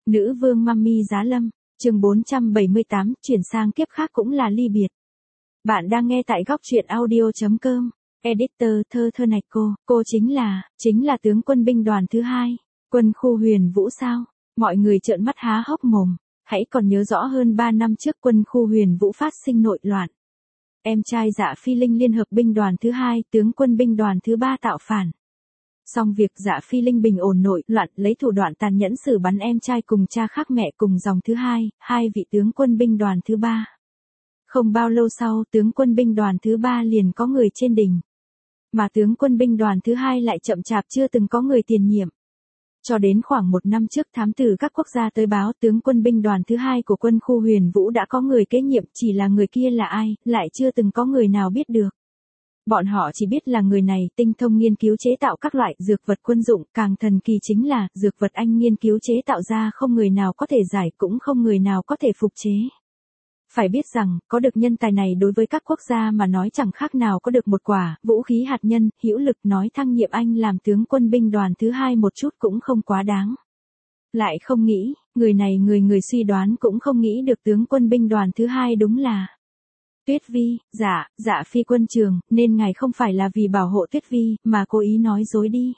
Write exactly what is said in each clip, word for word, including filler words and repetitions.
Nữ vương Mummy Giá Lâm, chương bốn trăm bảy mươi tám, chuyển sang kiếp khác cũng là ly biệt. Bạn đang nghe tại góc truyện audio.com. Editor thơ thơ này cô, cô chính là, chính là tướng quân binh đoàn thứ hai, quân khu Huyền Vũ sao? Mọi người trợn mắt há hốc mồm, hãy còn nhớ rõ hơn ba năm trước quân khu Huyền Vũ phát sinh nội loạn. Em trai Dạ Phi Linh liên hợp binh đoàn thứ hai, tướng quân binh đoàn thứ ba tạo phản. Xong việc Dạ Phi Linh bình ổn nội loạn, lấy thủ đoạn tàn nhẫn xử bắn em trai cùng cha khác mẹ cùng dòng thứ hai, hai vị tướng quân binh đoàn thứ ba. Không bao lâu sau, tướng quân binh đoàn thứ ba liền có người trên đỉnh. Mà tướng quân binh đoàn thứ hai lại chậm chạp chưa từng có người tiền nhiệm. Cho đến khoảng một năm trước, thám tử các quốc gia tới báo tướng quân binh đoàn thứ hai của quân khu Huyền Vũ đã có người kế nhiệm, chỉ là người kia là ai, lại chưa từng có người nào biết được. Bọn họ chỉ biết là người này tinh thông nghiên cứu chế tạo các loại dược vật quân dụng, càng thần kỳ chính là dược vật anh nghiên cứu chế tạo ra không người nào có thể giải, cũng không người nào có thể phục chế. Phải biết rằng, có được nhân tài này đối với các quốc gia mà nói chẳng khác nào có được một quả vũ khí hạt nhân hữu lực, nói thăng nhiệm anh làm tướng quân binh đoàn thứ hai một chút cũng không quá đáng. Lại không nghĩ, người này người người suy đoán cũng không nghĩ được tướng quân binh đoàn thứ hai đúng là Tuyết Vi. Dạ, Dạ Phi quân trường, nên ngài không phải là vì bảo hộ Tuyết Vi, mà cố ý nói dối đi.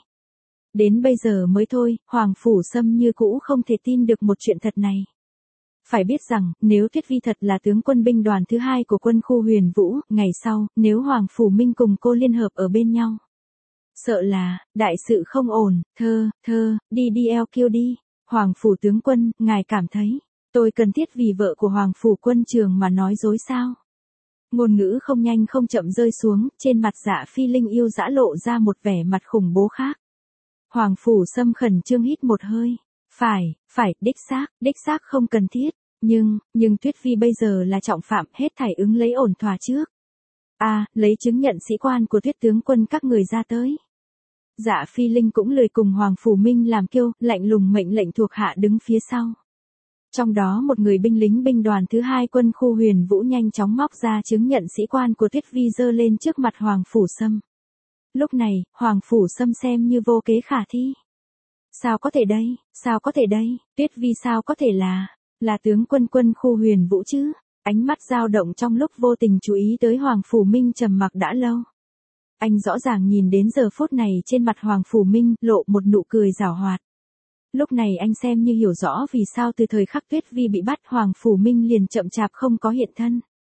Đến bây giờ mới thôi, Hoàng Phủ Sâm như cũ không thể tin được một chuyện thật này. Phải biết rằng, nếu Tuyết Vi thật là tướng quân binh đoàn thứ hai của quân khu Huyền Vũ, ngày sau, nếu Hoàng Phủ Minh cùng cô liên hợp ở bên nhau, sợ là, đại sự không ổn. Thơ, thơ, đi đi eo kêu đi. Hoàng Phủ tướng quân, ngài cảm thấy, tôi cần thiết vì vợ của Hoàng Phủ quân trường mà nói dối sao? Ngôn ngữ không nhanh không chậm rơi xuống, trên mặt Dạ Phi Linh yêu dã lộ ra một vẻ mặt khủng bố khác. Hoàng Phủ Sâm khẩn trương hít một hơi. Phải, phải, đích xác, đích xác không cần thiết. Nhưng, nhưng Tuyết Vi bây giờ là trọng phạm, hết thảy ứng lấy ổn thỏa trước. À, lấy chứng nhận sĩ quan của Tuyết tướng quân các người ra tới. Dạ Phi Linh cũng lười cùng Hoàng Phủ Minh làm kiêu, lạnh lùng mệnh lệnh thuộc hạ đứng phía sau. Trong đó một người binh lính binh đoàn thứ hai quân khu Huyền Vũ nhanh chóng móc ra chứng nhận sĩ quan của Tuyết Vi giơ lên trước mặt Hoàng Phủ Sâm. Lúc này, Hoàng Phủ Sâm xem như vô kế khả thi. Sao có thể đây, sao có thể đây, Tuyết Vi sao có thể là, là tướng quân quân khu Huyền Vũ chứ? Ánh mắt dao động trong lúc vô tình chú ý tới Hoàng Phủ Minh trầm mặc đã lâu. Anh rõ ràng nhìn đến giờ phút này trên mặt Hoàng Phủ Minh lộ một nụ cười giảo hoạt. Lúc này anh xem như hiểu rõ vì sao từ thời khắc Tuyết Vi bị bắt Hoàng Phủ Minh liền chậm chạp không có hiện thân.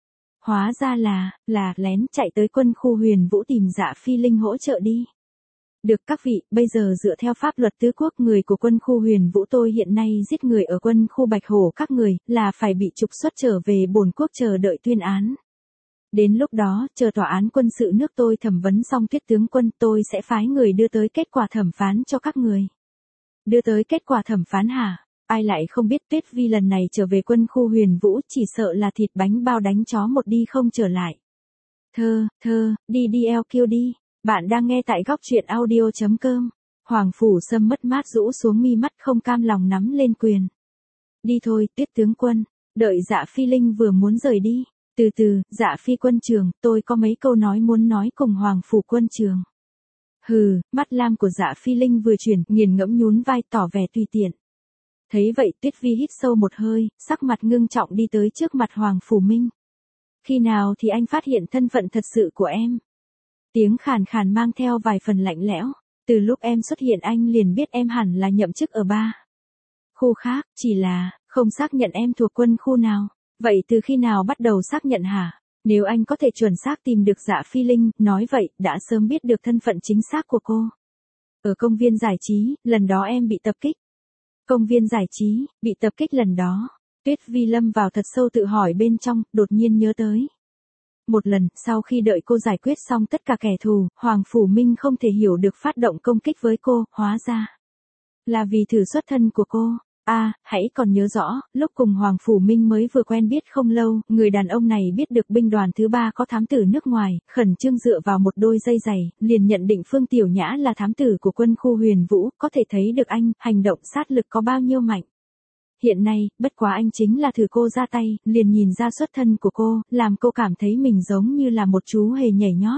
Hóa ra là, là lén chạy tới quân khu Huyền Vũ tìm Dạ Phi Linh hỗ trợ đi. Được các vị, bây giờ dựa theo pháp luật tứ quốc, người của quân khu Huyền Vũ tôi hiện nay giết người ở quân khu Bạch Hổ các người, là phải bị trục xuất trở về bổn quốc chờ đợi tuyên án. Đến lúc đó, chờ tòa án quân sự nước tôi thẩm vấn xong Tuyết tướng quân, tôi sẽ phái người đưa tới kết quả thẩm phán cho các người. Đưa tới kết quả thẩm phán hả? Ai lại không biết Tuyết Vi lần này trở về quân khu Huyền Vũ chỉ sợ là thịt bánh bao đánh chó một đi không trở lại. Thơ, thơ, đi đi eo kêu đi. Bạn đang nghe tại góc truyện audio.com. Hoàng Phủ Sâm mất mát rũ xuống mi mắt không cam lòng nắm lên quyền. Đi thôi, Tuyết tướng quân. Đợi Dạ Phi Linh vừa muốn rời đi. Từ từ, Dạ Phi quân trường, tôi có mấy câu nói muốn nói cùng Hoàng Phủ quân trường. Hừ, mắt lam của Dạ Phi Linh vừa chuyển, nghiền ngẫm nhún vai tỏ vẻ tùy tiện. Thấy vậy Tuyết Vi hít sâu một hơi, sắc mặt ngưng trọng đi tới trước mặt Hoàng Phủ Minh. Khi nào thì anh phát hiện thân phận thật sự của em? Tiếng khàn khàn mang theo vài phần lạnh lẽo. Từ lúc em xuất hiện anh liền biết em hẳn là nhậm chức ở ba khu khác, chỉ là, không xác nhận em thuộc quân khu nào. Vậy từ khi nào bắt đầu xác nhận hả? Nếu anh có thể chuẩn xác tìm được Dạ Phi Linh, nói vậy, đã sớm biết được thân phận chính xác của cô. Ở công viên giải trí, lần đó em bị tập kích. Công viên giải trí, bị tập kích lần đó. Tuyết Vi lâm vào thật sâu tự hỏi bên trong, đột nhiên nhớ tới. Một lần, sau khi đợi cô giải quyết xong tất cả kẻ thù, Hoàng Phủ Minh không thể hiểu được phát động công kích với cô, hóa ra là vì thử xuất thân của cô. À, hãy còn nhớ rõ, lúc cùng Hoàng Phủ Minh mới vừa quen biết không lâu, người đàn ông này biết được binh đoàn thứ ba có thám tử nước ngoài, khẩn trương dựa vào một đôi dây giày, liền nhận định Phương Tiểu Nhã là thám tử của quân khu Huyền Vũ, có thể thấy được anh, hành động sát lực có bao nhiêu mạnh. Hiện nay, bất quá anh chính là thử cô ra tay, liền nhìn ra xuất thân của cô, làm cô cảm thấy mình giống như là một chú hề nhảy nhót.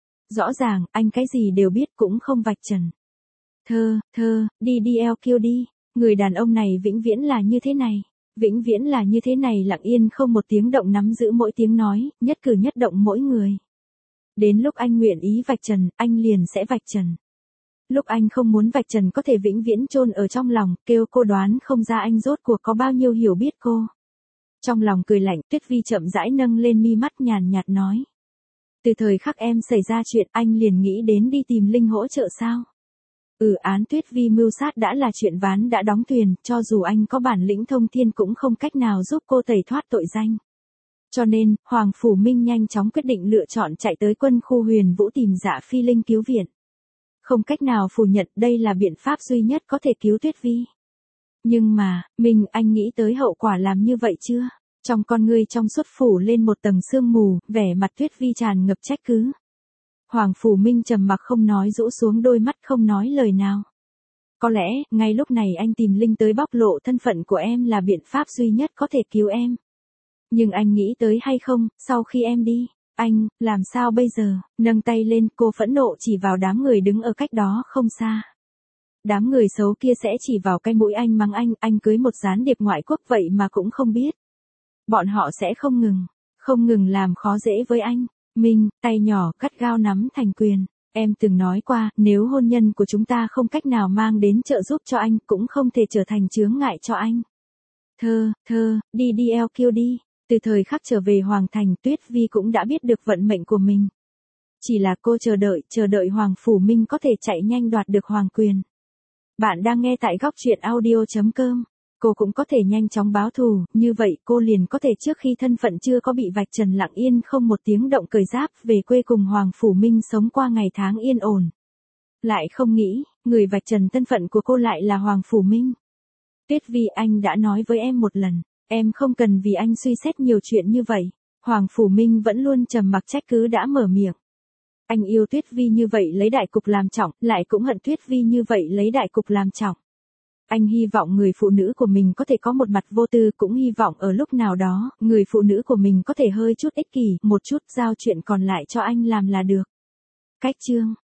Rõ ràng, anh cái gì đều biết cũng không vạch trần. Thơ, thơ, đi đi eo kêu đi. Người đàn ông này vĩnh viễn là như thế này. Vĩnh viễn là như thế này, lặng yên không một tiếng động nắm giữ mỗi tiếng nói, nhất cử nhất động mỗi người. Đến lúc anh nguyện ý vạch trần, anh liền sẽ vạch trần. Lúc anh không muốn vạch trần có thể vĩnh viễn chôn ở trong lòng, kêu cô đoán không ra anh rốt cuộc có bao nhiêu hiểu biết cô. Trong lòng cười lạnh, Tuyết Vi chậm rãi nâng lên mi mắt nhàn nhạt nói. Từ thời khắc em xảy ra chuyện, anh liền nghĩ đến đi tìm Linh hỗ trợ sao? Ừ, án Tuyết Vi mưu sát đã là chuyện ván đã đóng thuyền, cho dù anh có bản lĩnh thông thiên cũng không cách nào giúp cô tẩy thoát tội danh. Cho nên, Hoàng Phủ Minh nhanh chóng quyết định lựa chọn chạy tới quân khu Huyền Vũ tìm Dạ Phi Linh cứu viện. Không cách nào phủ nhận đây là biện pháp duy nhất có thể cứu Tuyết Vi. Nhưng mà, Minh, anh nghĩ tới hậu quả làm như vậy chưa? Trong con ngươi trong suốt phủ lên một tầng sương mù, vẻ mặt Tuyết Vi tràn ngập trách cứ. Hoàng Phủ Minh trầm mặc không nói, rũ xuống đôi mắt không nói lời nào. Có lẽ, ngay lúc này anh tìm Linh tới bóc lộ thân phận của em là biện pháp duy nhất có thể cứu em. Nhưng anh nghĩ tới hay không, sau khi em đi, anh, làm sao bây giờ? Nâng tay lên, cô phẫn nộ chỉ vào đám người đứng ở cách đó không xa. Đám người xấu kia sẽ chỉ vào cái mũi anh mắng anh, anh cưới một gián điệp ngoại quốc vậy mà cũng không biết. Bọn họ sẽ không ngừng, không ngừng làm khó dễ với anh. Minh, tay nhỏ cắt gao nắm thành quyền. Em từng nói qua, nếu hôn nhân của chúng ta không cách nào mang đến trợ giúp cho anh, cũng không thể trở thành chướng ngại cho anh. Thơ, thơ, đi đi eo kiêu đi. Từ thời khắc trở về Hoàng Thành, Tuyết Vi cũng đã biết được vận mệnh của mình. Chỉ là cô chờ đợi, chờ đợi Hoàng Phủ Minh có thể chạy nhanh đoạt được hoàng quyền. Bạn đang nghe tại góc truyện audio chấm com. Cô cũng có thể nhanh chóng báo thù, như vậy cô liền có thể trước khi thân phận chưa có bị vạch trần lặng yên không một tiếng động cởi giáp về quê cùng Hoàng Phủ Minh sống qua ngày tháng yên ổn. Lại không nghĩ, người vạch trần thân phận của cô lại là Hoàng Phủ Minh. Tuyết Vi, anh đã nói với em một lần, em không cần vì anh suy xét nhiều chuyện như vậy. Hoàng Phủ Minh vẫn luôn trầm mặc trách cứ đã mở miệng. Anh yêu Tuyết Vi như vậy lấy đại cục làm trọng, lại cũng hận Tuyết Vi như vậy lấy đại cục làm trọng. Anh hy vọng người phụ nữ của mình có thể có một mặt vô tư, cũng hy vọng ở lúc nào đó, người phụ nữ của mình có thể hơi chút ích kỷ, một chút giao chuyện còn lại cho anh làm là được. Cách chương